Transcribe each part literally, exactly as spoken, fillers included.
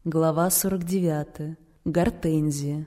Глава сорок девятая. Гортензия.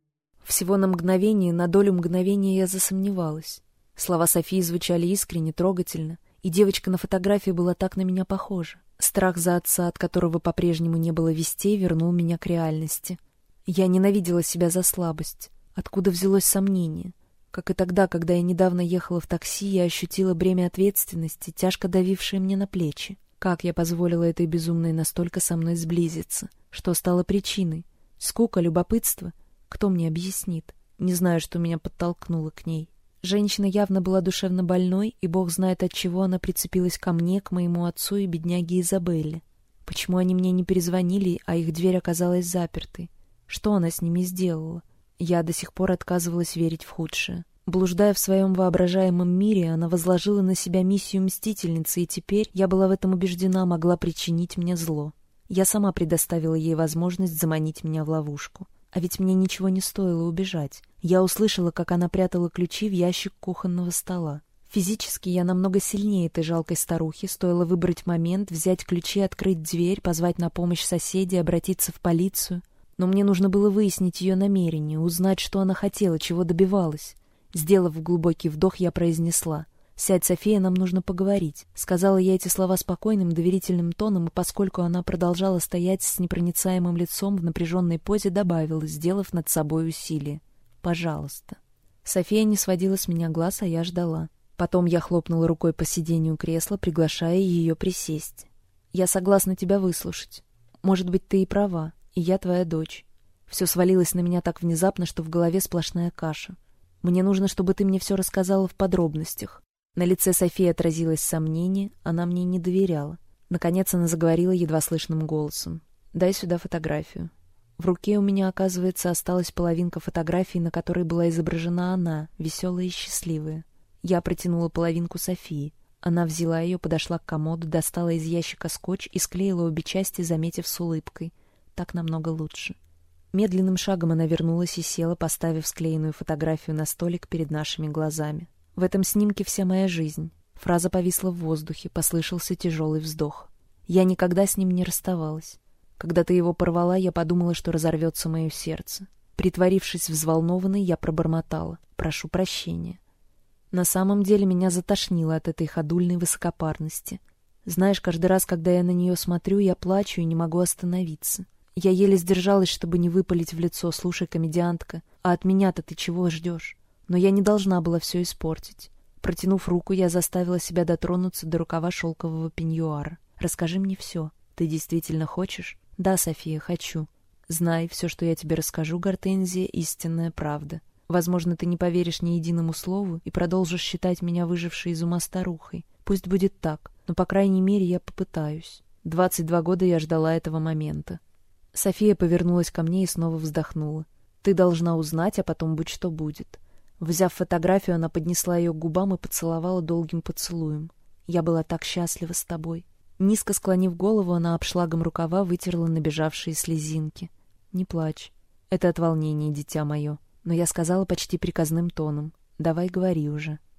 Всего на мгновение, на долю мгновения я засомневалась. Слова Софии звучали искренне, трогательно, и девочка на фотографии была так на меня похожа. Страх за отца, от которого по-прежнему не было вестей, вернул меня к реальности. Я ненавидела себя за слабость. Откуда взялось сомнение? Как и тогда, когда я недавно ехала в такси, я ощутила бремя ответственности, тяжко давившее мне на плечи. Как я позволила этой безумной настолько со мной сблизиться? Что стало причиной? Скука, любопытство? Кто мне объяснит? Не знаю, что меня подтолкнуло к ней. Женщина явно была душевно больной, и бог знает, от чего она прицепилась ко мне, к моему отцу и бедняге Изабелле. Почему они мне не перезвонили, а их дверь оказалась запертой? Что она с ними сделала? Я до сих пор отказывалась верить в худшее. Блуждая в своем воображаемом мире, она возложила на себя миссию мстительницы, и теперь, я была в этом убеждена, могла причинить мне зло. Я сама предоставила ей возможность заманить меня в ловушку. А ведь мне ничего не стоило убежать. Я услышала, как она прятала ключи в ящик кухонного стола. Физически я намного сильнее этой жалкой старухи, стоило выбрать момент, взять ключи, открыть дверь, позвать на помощь соседей, обратиться в полицию. Но мне нужно было выяснить ее намерение, узнать, что она хотела, чего добивалась. Сделав глубокий вдох, я произнесла: «Сядь, София, нам нужно поговорить». Сказала я эти слова спокойным, доверительным тоном, и поскольку она продолжала стоять с непроницаемым лицом в напряженной позе, добавила, сделав над собой усилие: «Пожалуйста». София не сводила с меня глаз, а я ждала. Потом я хлопнула рукой по сиденью кресла, приглашая ее присесть. «Я согласна тебя выслушать. Может быть, ты и права, и я твоя дочь». Все свалилось на меня так внезапно, что в голове сплошная каша. «Мне нужно, чтобы ты мне все рассказала в подробностях». На лице Софии отразилось сомнение, она мне не доверяла. Наконец она заговорила едва слышным голосом: «Дай сюда фотографию». В руке у меня, оказывается, осталась половинка фотографии, на которой была изображена она, веселая и счастливая. Я протянула половинку Софии. Она взяла ее, подошла к комоду, достала из ящика скотч и склеила обе части, заметив с улыбкой: «Так намного лучше». Медленным шагом она вернулась и села, поставив склеенную фотографию на столик перед нашими глазами. В этом снимке вся моя жизнь. Фраза повисла в воздухе, послышался тяжелый вздох. Я никогда с ним не расставалась. Когда ты его порвала, я подумала, что разорвется мое сердце. Притворившись взволнованной, я пробормотала: «Прошу прощения». На самом деле меня затошнило от этой ходульной высокопарности. Знаешь, каждый раз, когда я на нее смотрю, я плачу и не могу остановиться. Я еле сдержалась, чтобы не выпалить в лицо: «Слушай, комедиантка, а от меня-то ты чего ждешь?» Но я не должна была все испортить. Протянув руку, я заставила себя дотронуться до рукава шелкового пеньюара. «Расскажи мне все. Ты действительно хочешь?» «Да, София, хочу. Знай, все, что я тебе расскажу, Гортензия, истинная правда. Возможно, ты не поверишь ни единому слову и продолжишь считать меня выжившей из ума старухой. Пусть будет так, но, по крайней мере, я попытаюсь. Двадцать два года я ждала этого момента». София повернулась ко мне и снова вздохнула. «Ты должна узнать, а потом будь что будет». Взяв фотографию, она поднесла ее к губам и поцеловала долгим поцелуем. «Я была так счастлива с тобой». Низко склонив голову, она обшлагом рукава вытерла набежавшие слезинки. «Не плачь. Это от волнения, дитя мое». Но я сказала почти приказным тоном: «Давай говори уже».